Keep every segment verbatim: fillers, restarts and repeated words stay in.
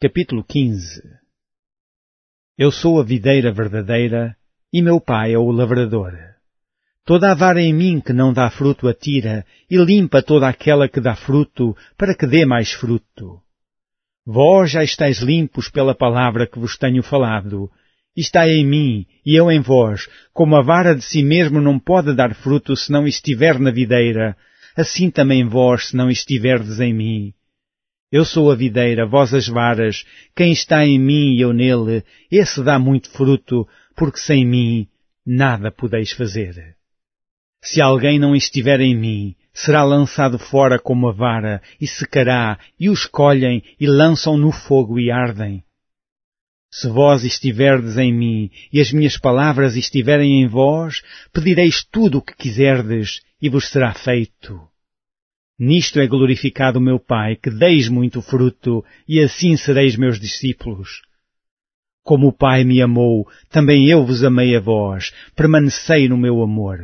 Capítulo quinze. Eu sou a videira verdadeira, e meu pai é o lavrador. Toda a vara em mim que não dá fruto atira, e limpa toda aquela que dá fruto, para que dê mais fruto. Vós já estáis limpos pela palavra que vos tenho falado. Está em mim, e eu em vós, como a vara de si mesmo não pode dar fruto se não estiver na videira, assim também vós se não estiverdes em mim. Eu sou a videira, vós as varas, quem está em mim e eu nele, esse dá muito fruto, porque sem mim nada podeis fazer. Se alguém não estiver em mim, será lançado fora como a vara, e secará, e os colhem, e lançam no fogo e ardem. Se vós estiverdes em mim, e as minhas palavras estiverem em vós, pedireis tudo o que quiserdes, e vos será feito. Nisto é glorificado o meu Pai, que deis muito fruto, e assim sereis meus discípulos. Como o Pai me amou, também eu vos amei a vós, permanecei no meu amor.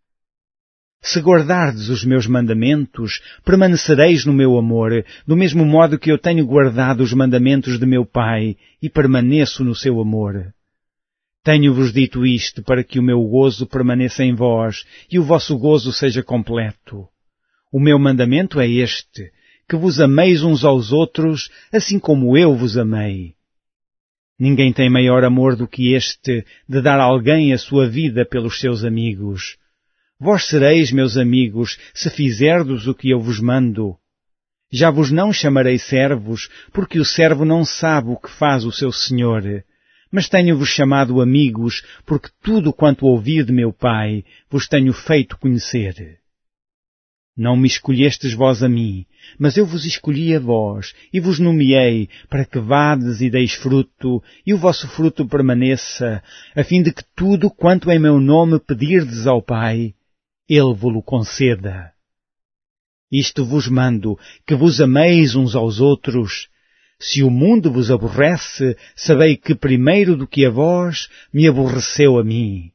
Se guardardes os meus mandamentos, permanecereis no meu amor, do mesmo modo que eu tenho guardado os mandamentos de meu Pai, e permaneço no seu amor. Tenho-vos dito isto para que o meu gozo permaneça em vós, e o vosso gozo seja completo. O meu mandamento é este, que vos ameis uns aos outros, assim como eu vos amei. Ninguém tem maior amor do que este, de dar a alguém a sua vida pelos seus amigos. Vós sereis, meus amigos, se fizerdes o que eu vos mando. Já vos não chamarei servos, porque o servo não sabe o que faz o seu senhor. Mas tenho-vos chamado amigos, porque tudo quanto ouvi de meu Pai, vos tenho feito conhecer. Não me escolhestes vós a mim, mas eu vos escolhi a vós, e vos nomeei, para que vades e deis fruto, e o vosso fruto permaneça, a fim de que tudo quanto em meu nome pedirdes ao Pai, Ele vos-lo conceda. Isto vos mando, que vos ameis uns aos outros. Se o mundo vos aborrece, sabei que primeiro do que a vós, me aborreceu a mim.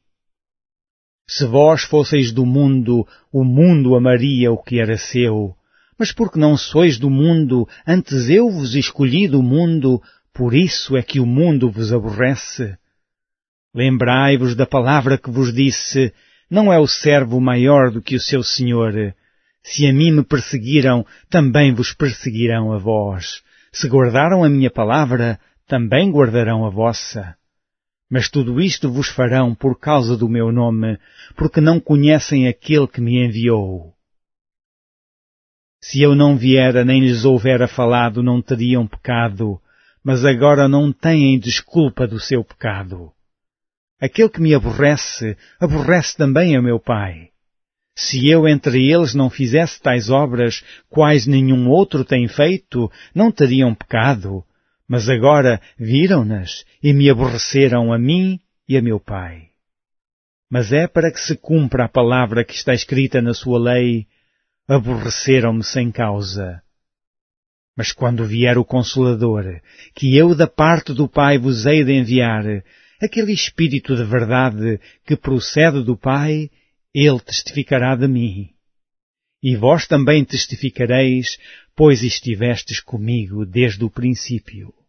Se vós fosseis do mundo, o mundo amaria o que era seu. Mas porque não sois do mundo, antes eu vos escolhi do mundo, por isso é que o mundo vos aborrece. Lembrai-vos da palavra que vos disse, não é o servo maior do que o seu senhor. Se a mim me perseguiram, também vos perseguirão a vós. Se guardaram a minha palavra, também guardarão a vossa. Mas tudo isto vos farão por causa do meu nome, porque não conhecem aquele que me enviou. Se eu não viera nem lhes houvera falado, não teriam pecado, mas agora não têm desculpa do seu pecado. Aquele que me aborrece, aborrece também a meu Pai. Se eu entre eles não fizesse tais obras, quais nenhum outro tem feito, não teriam pecado. Mas agora viram-nas e me aborreceram a mim e a meu Pai. Mas é para que se cumpra a palavra que está escrita na sua lei, aborreceram-me sem causa. Mas quando vier o Consolador, que eu da parte do Pai vos hei de enviar, aquele Espírito de verdade que procede do Pai, Ele testificará de mim. E vós também testificareis, pois estivestes comigo desde o princípio.